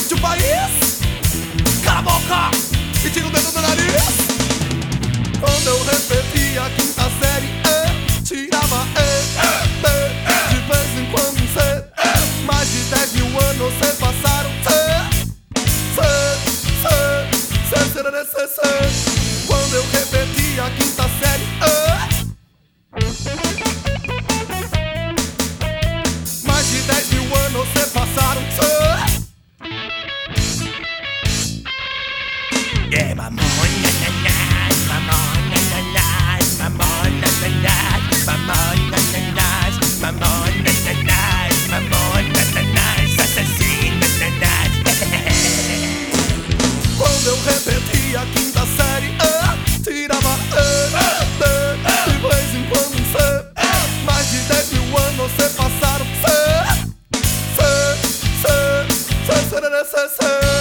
de um país. Cala a boca e tira o dedo do nariz. Quando eu repeti a quinta série, tirava B, de vez em quando um C. Mais de 10 mil anos se passaram. C. Quando eu repeti a quinta série, mais de 10 mil anos se passaram. Yeah, mamona, nanas, mamona, nanas, mamona, nanas, mamona, nanas, mamona, nanas, mamona, nanas, assassina, nanas. Quando eu repeti a quinta série, tirava D, de vez em quando um C. Mais de 10 mil anos se passaram. C.